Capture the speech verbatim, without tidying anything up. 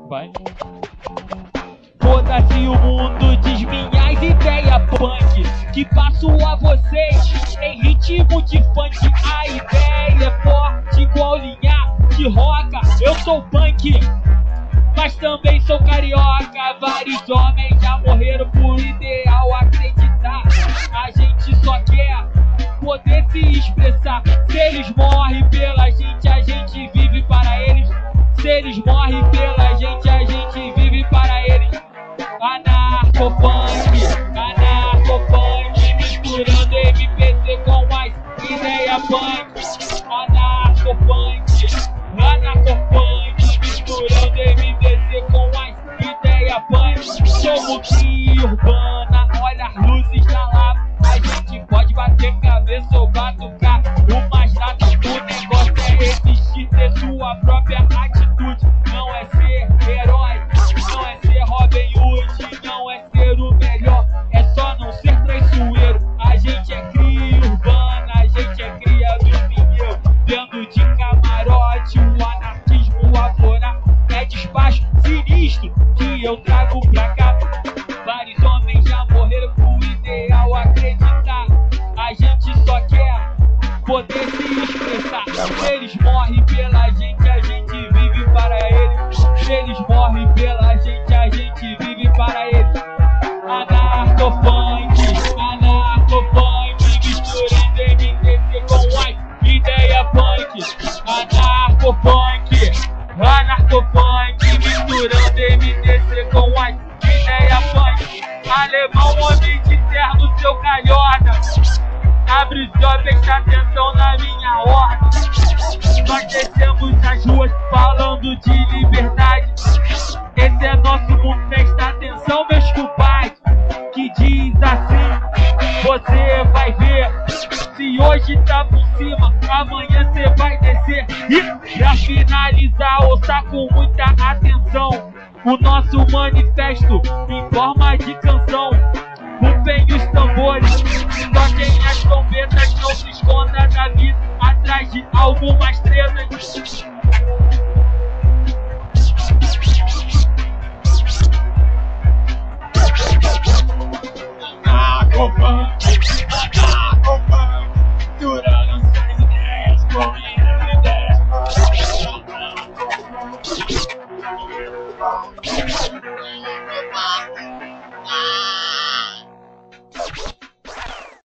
Vai. Foda-se o mundo, diz minhas ideias punk, que passo a vocês em ritmo de funk. A ideia é forte igual linha de roca. Eu sou punk, mas também sou carioca. Vários homens já morreram por ideal acreditar. A gente só quer poder se expressar. Se eles morrem pela gente, a gente vive para eles. Se eles morrem pela gente, a gente vive para eles. Anarcopunk, anarcopunk, misturando M P C com mais ideia punk. Anarcopunk, anarcopunk, misturando M P C com mais ideia punk. Somos cria urbana, olha as luzes da lava. A gente pode bater cabeça ou batucar. O mais nada do negócio é existir, ter sua própria atitude. Não é ser herói, não é ser Robin Hood, não é ser o melhor, é só não ser traiçoeiro. A gente é cria urbana, a gente é cria dos pinheiros. Dentro de camarote, o anarquismo aflorar. É despacho sinistro que eu trago pra cá. Vários homens já morreram por ideal acreditar. A gente só quer poder se expressar. Se eles morrem pela gente, a gente vive para eles. Se eles morrem pela gente, a gente vive para eles. Anarcopunk, anarcopunk, misturando M P C com a ideia punk. Anarcopunk, anarcopunk, misturando M P C com a ideia punk. Alemão, homem de terno, seu calhorda, abre os olhos, presta atenção na minha ordem. Nós descemos as ruas falando de liberdade. Esse é nosso mundo, presta atenção, meus compadres. Que diz assim, você vai ver. Se hoje tá por cima, amanhã você vai descer. E pra finalizar, ouça com muita atenção o nosso manifesto em forma de canção. Rufem os tambores, toquem as trombetas, não se esconda da vida atrás de algumas tretas. Anarcopunk,